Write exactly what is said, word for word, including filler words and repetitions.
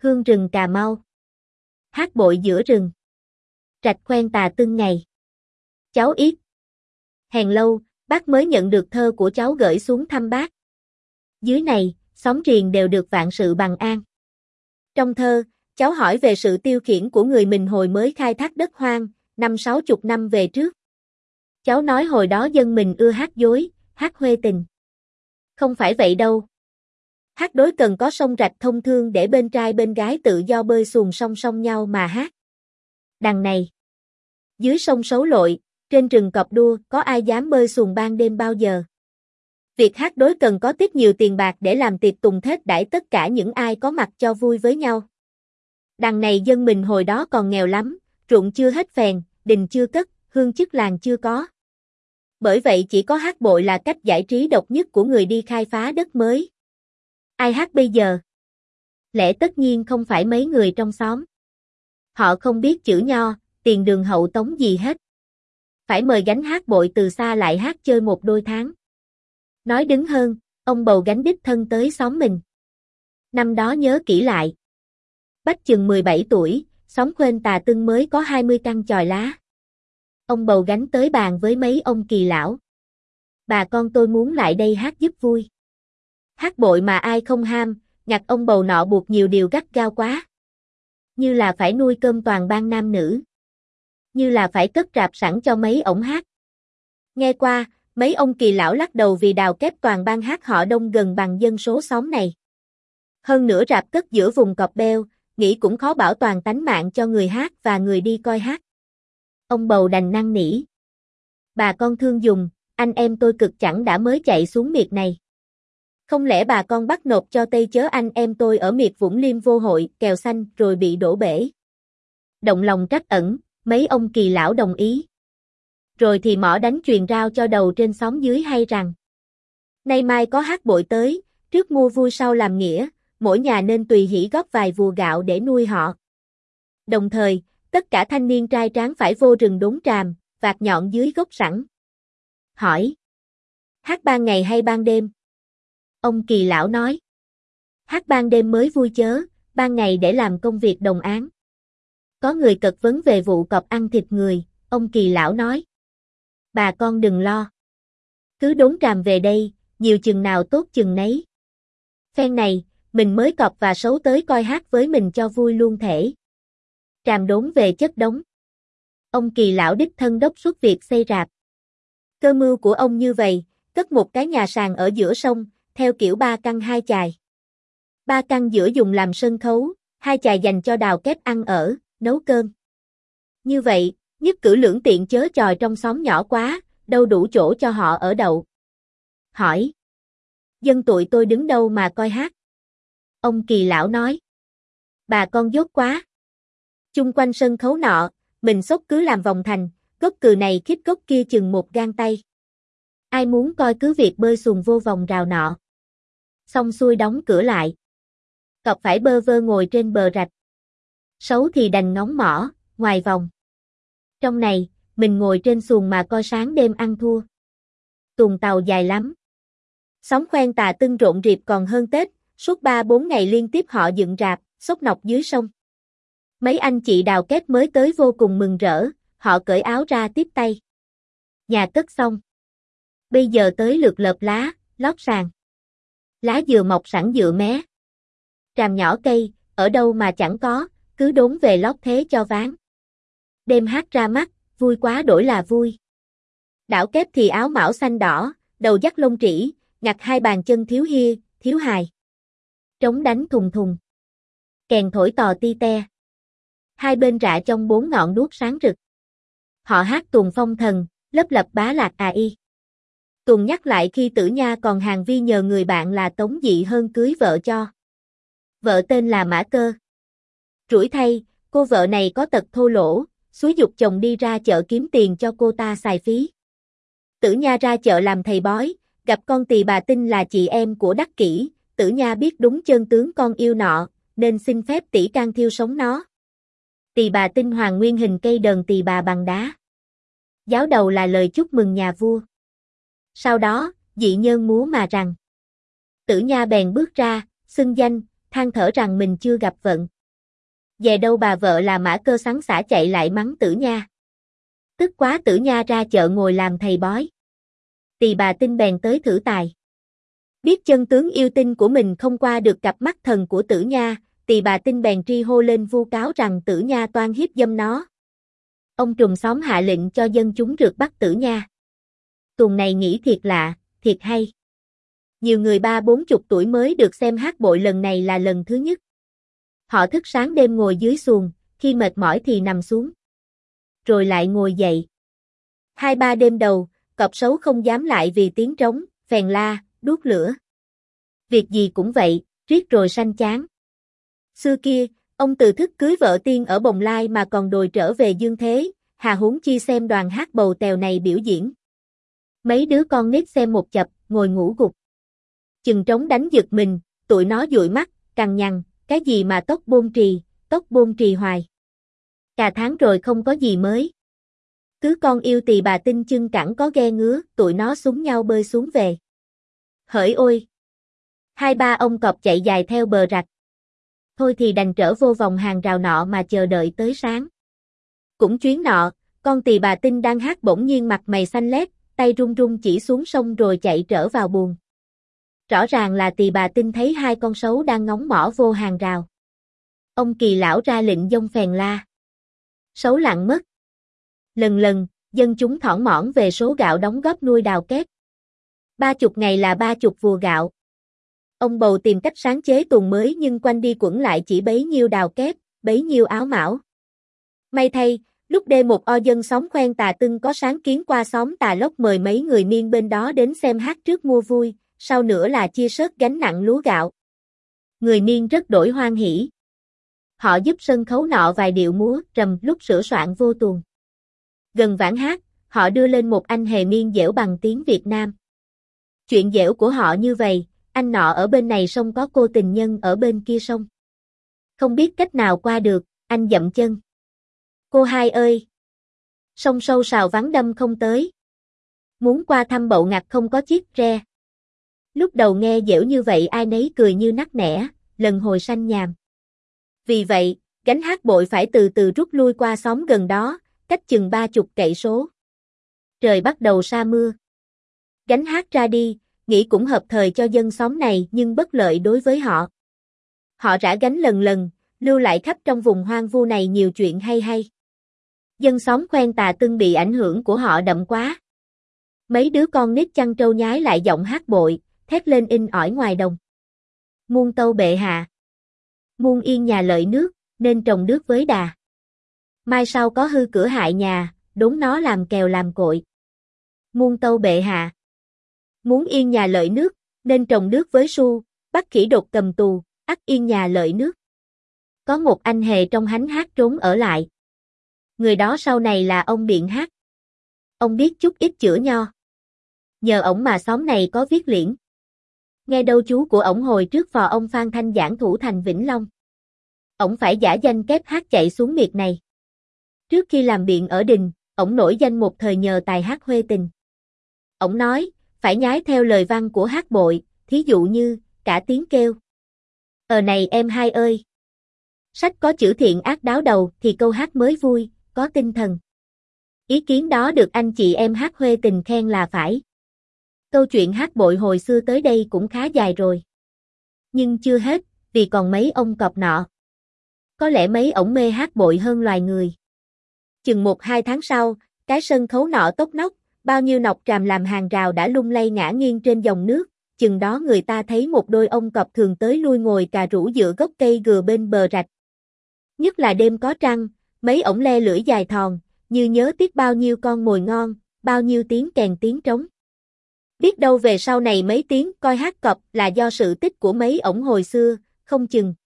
hương rừng Cà Mau. Hát bội giữa rừng. Trạch Khoen Tà Tưng ngày. Cháu Yết. Hèn lâu, bác mới nhận được thơ của cháu gửi xuống thăm bác. Dưới này, xóm riền đều được vạn sự bằng an. Trong thơ, cháu hỏi về sự tiêu khiển của người mình hồi mới khai thác đất hoang, năm sáu chục năm về trước. Cháu nói hồi đó dân mình ưa hát dối, hát huê tình. Không phải vậy đâu. Hát đối cần có sông rạch thông thương để bên trai bên gái tự do bơi xuồng song song nhau mà hát. Đằng này, dưới sông Sấu Lội, trên rừng Cọp Đua có ai dám bơi xuồng ban đêm bao giờ. Việc hát đối cần có tiết nhiều tiền bạc để làm tiệc tùng thết đãi tất cả những ai có mặt cho vui với nhau. Đằng này dân mình hồi đó còn nghèo lắm, ruộng chưa hết phèn, đình chưa cất, hương chức làng chưa có. Bởi vậy chỉ có hát bội là cách giải trí độc nhất của người đi khai phá đất mới. Ai hát bây giờ? Lẽ tất nhiên không phải mấy người trong xóm. Họ không biết chữ nho, tiền đường hậu tống gì hết. Phải mời gánh hát bội từ xa lại hát chơi một đôi tháng. Nói đứng hơn, ông bầu gánh đích thân tới xóm mình. Năm đó nhớ kỹ lại. Bách chừng mười bảy tuổi, xóm Khoen Tà Tưng mới có hai mươi căn chòi lá. Ông bầu gánh tới bàn với mấy ông kỳ lão. Bà con tôi muốn lại đây hát giúp vui. Hát bội mà ai không ham, ngặt ông bầu nọ buộc nhiều điều gắt gao quá. Như là phải nuôi cơm toàn ban nam nữ. Như là phải cất rạp sẵn cho mấy ổng hát. Nghe qua, mấy ông kỳ lão lắc đầu vì đào kép toàn ban hát họ đông gần bằng dân số xóm này. Hơn nữa rạp cất giữa vùng Cọp Beo, nghĩ cũng khó bảo toàn tánh mạng cho người hát và người đi coi hát. Ông bầu đành năn nỉ. Bà con thương dùng, anh em tôi cực chẳng đã mới chạy xuống miệt này. Không lẽ bà con bắt nộp cho Tây chớ anh em tôi ở miệt Vũng Liêm vô hội, kèo xanh rồi bị đổ bể. Động lòng trắc ẩn, mấy ông kỳ lão đồng ý. Rồi thì mỏ đánh truyền rao cho đầu trên xóm dưới hay rằng. Nay mai có hát bội tới, trước mua vui sau làm nghĩa, mỗi nhà nên tùy hỷ góp vài vùa gạo để nuôi họ. Đồng thời, tất cả thanh niên trai tráng phải vô rừng đốn tràm, vạt nhọn dưới gốc sẵn. Hỏi. Hát ban ngày hay ban đêm? Ông kỳ lão nói. Hát ban đêm mới vui chớ, ban ngày để làm công việc đồng áng. Có người cật vấn về vụ cọp ăn thịt người, ông kỳ lão nói. Bà con đừng lo. Cứ đốn tràm về đây, nhiều chừng nào tốt chừng nấy. Phen này, mình mới cọp và sấu tới coi hát với mình cho vui luôn thể. Tràm đốn về chất đống. Ông kỳ lão đích thân đốc xuất việc xây rạp. Cơ mưu của ông như vậy, cất một cái nhà sàn ở giữa sông, theo kiểu ba căn hai chài. Ba căn giữa dùng làm sân khấu, hai chài dành cho đào kép ăn ở, nấu cơm. Như vậy, nhất cử lưỡng tiện chớ chòi trong xóm nhỏ quá, đâu đủ chỗ cho họ ở đậu. Hỏi. Dân tụi tôi đứng đâu mà coi hát? Ông kỳ lão nói. Bà con dốt quá. Chung quanh sân khấu nọ, mình xốc cứ làm vòng thành, gốc cừ này khít gốc kia chừng một gang tay. Ai muốn coi cứ việc bơi xuồng vô vòng rào nọ. Xong xuôi đóng cửa lại. Cọp phải bơ vơ ngồi trên bờ rạch. Sấu thì đành ngóng mỏ, ngoài vòng. Trong này, mình ngồi trên xuồng mà coi sáng đêm ăn thua. Tuồng tàu dài lắm. Xóm Khoen Tà Tưng rộn rịp còn hơn Tết, suốt ba bốn ngày liên tiếp họ dựng rạp, xốc nọc dưới sông. Mấy anh chị đào kép mới tới vô cùng mừng rỡ, họ cởi áo ra tiếp tay. Nhà cất xong. Bây giờ tới lượt lợp lá, lót sàn. Lá dừa mọc sẵn dựa mé. Tràm nhỏ cây, ở đâu mà chẳng có, cứ đốn về lót thế cho ván. Đêm hát ra mắt, vui quá đổi là vui. Đảo kép thì áo mão xanh đỏ, đầu dắt lông trĩ, ngặt hai bàn chân thiếu hia, thiếu hài. Trống đánh thùng thùng. Kèn thổi tò ti te. Hai bên rạ trong bốn ngọn đuốc sáng rực. Họ hát tuồng phong thần, lấp lập bá lạc à y. Tuồng nhắc lại khi Tử Nha còn hàng vi nhờ người bạn là Tống Dị Hơn cưới vợ cho. Vợ tên là Mã Cơ. Rủi thay, cô vợ này có tật thô lỗ, xúi giục chồng đi ra chợ kiếm tiền cho cô ta xài phí. Tử Nha ra chợ làm thầy bói, gặp con tỳ bà Tinh là chị em của Đắc Kỷ, Tử Nha biết đúng chân tướng con yêu nọ, nên xin phép tỷ can thiêu sống nó. Tỳ bà Tinh hoàn nguyên hình cây đờn tỳ bà bằng đá. Giáo đầu là lời chúc mừng nhà vua. Sau đó, dị nhân múa mà rằng. Tử Nha bèn bước ra, xưng danh, than thở rằng mình chưa gặp vận. Về đâu bà vợ là Mã Cơ sắn xả chạy lại mắng Tử Nha. Tức quá Tử Nha ra chợ ngồi làm thầy bói. Tỳ bà Tinh bèn tới thử tài. Biết chân tướng yêu tinh của mình không qua được cặp mắt thần của Tử Nha, Tỳ bà Tinh bèn tri hô lên vu cáo rằng Tử Nha toan hiếp dâm nó. Ông trùm xóm hạ lệnh cho dân chúng rượt bắt Tử Nha. Tuồng này nghĩ thiệt lạ, thiệt hay. Nhiều người ba bốn chục tuổi mới được xem hát bội lần này là lần thứ nhất. Họ thức sáng đêm ngồi dưới xuồng, khi mệt mỏi thì nằm xuống. Rồi lại ngồi dậy. Hai ba đêm đầu, cọp sấu không dám lại vì tiếng trống, phèn la, đuốc lửa. Việc gì cũng vậy, riết rồi sanh chán. Xưa kia, ông từ thức cưới vợ tiên ở Bồng Lai mà còn đòi trở về dương thế, hà huống chi xem đoàn hát bầu tèo này biểu diễn. Mấy đứa con nít xem một chập, ngồi ngủ gục. Chừng trống đánh giật mình, tụi nó dụi mắt, cằn nhằn, cái gì mà tóc bôn trì, tóc bôn trì hoài. Cả tháng rồi không có gì mới. Cứ con yêu Tỳ bà Tinh chân cẳng có ghe ngứa, tụi nó súng nhau bơi xuống về. Hỡi ôi! Hai ba ông cọp chạy dài theo bờ rạch. Thôi thì đành trở vô vòng hàng rào nọ mà chờ đợi tới sáng. Cũng chuyến nọ, con Tỳ bà Tinh đang hát bỗng nhiên mặt mày xanh lét, tay run run chỉ xuống sông rồi chạy trở vào buồng. Rõ ràng là Tỳ bà Tinh thấy hai con sấu đang ngóng mỏ vô hàng rào. Ông Kỳ lão ra lệnh dông phèn la. Sấu lặng mất. Lần lần, dân chúng thỏn mỏn về số gạo đóng góp nuôi đào kép. Ba chục ngày là ba chục vùa gạo. Ông bầu tìm cách sáng chế tuồng mới nhưng quanh đi quẩn lại chỉ bấy nhiêu đào kép, bấy nhiêu áo mão. May thay, lúc đêm một o dân xóm Khoen Tà Tưng có sáng kiến qua xóm Tà Lốc mời mấy người miên bên đó đến xem hát trước mua vui, sau nữa là chia sớt gánh nặng lúa gạo. Người miên rất đổi hoan hỉ. Họ giúp sân khấu nọ vài điệu múa trầm lúc sửa soạn vô tuồng. Gần vãn hát, họ đưa lên một anh hề miên dẻo bằng tiếng Việt Nam. Chuyện dẻo của họ như vậy, anh nọ ở bên này sông có cô tình nhân ở bên kia sông. Không biết cách nào qua được, anh dậm chân. Cô hai ơi! Sông sâu sào vắng đâm không tới. Muốn qua thăm Bậu Ngặt không có chiếc re. Lúc đầu nghe dẻo như vậy ai nấy cười như nắc nẻ, lần hồi sanh nhàm. Vì vậy, gánh hát bội phải từ từ rút lui qua xóm gần đó, cách chừng ba chục cậy số. Trời bắt đầu sa mưa. Gánh hát ra đi, nghĩ cũng hợp thời cho dân xóm này nhưng bất lợi đối với họ. Họ rã gánh lần lần, lưu lại khắp trong vùng hoang vu này nhiều chuyện hay hay. Dân xóm Khoen Tà Tưng bị ảnh hưởng của họ đậm quá. Mấy đứa con nít chăn trâu nhái lại giọng hát bội, thét lên in ỏi ngoài đồng. Muôn tâu bệ hạ. Muôn yên nhà lợi nước, nên trồng nước với đà. Mai sau có hư cửa hại nhà, đốn nó làm kèo làm cội. Muôn tâu bệ hạ. Muốn yên nhà lợi nước, nên trồng nước với su, bắt khỉ đột cầm tù, ắt yên nhà lợi nước. Có một anh hề trong hánh hát trốn ở lại. Người đó sau này là ông Biện Hát. Ông biết chút ít chữa nho. Nhờ ổng mà xóm này có viết liễn. Nghe đâu chú của ổng hồi trước phò ông Phan Thanh giảng thủ thành Vĩnh Long. Ổng phải giả danh kép hát chạy xuống miệt này. Trước khi làm biện ở đình, ổng nổi danh một thời nhờ tài hát huê tình. Ổng nói, phải nhái theo lời văn của hát bội, thí dụ như, cả tiếng kêu. Ờ này em hai ơi! Sách có chữ thiện ác đáo đầu thì câu hát mới vui, có tinh thần. Ý kiến đó được anh chị em hát huê tình khen là phải. Câu chuyện hát bội hồi xưa tới đây cũng khá dài rồi. Nhưng chưa hết, vì còn mấy ông cọp nọ. Có lẽ mấy ổng mê hát bội hơn loài người. Chừng một hai tháng sau, cái sân khấu nọ tốc nóc, bao nhiêu nọc tràm làm hàng rào đã lung lay ngã nghiêng trên dòng nước, chừng đó người ta thấy một đôi ông cọp thường tới lui ngồi cà rũ giữa gốc cây gừa bên bờ rạch. Nhất là đêm có trăng, mấy ổng le lưỡi dài thòn, như nhớ tiếc bao nhiêu con mồi ngon, bao nhiêu tiếng kèn tiếng trống. Biết đâu về sau này mấy tiếng coi hát cọp là do sự tích của mấy ổng hồi xưa, không chừng.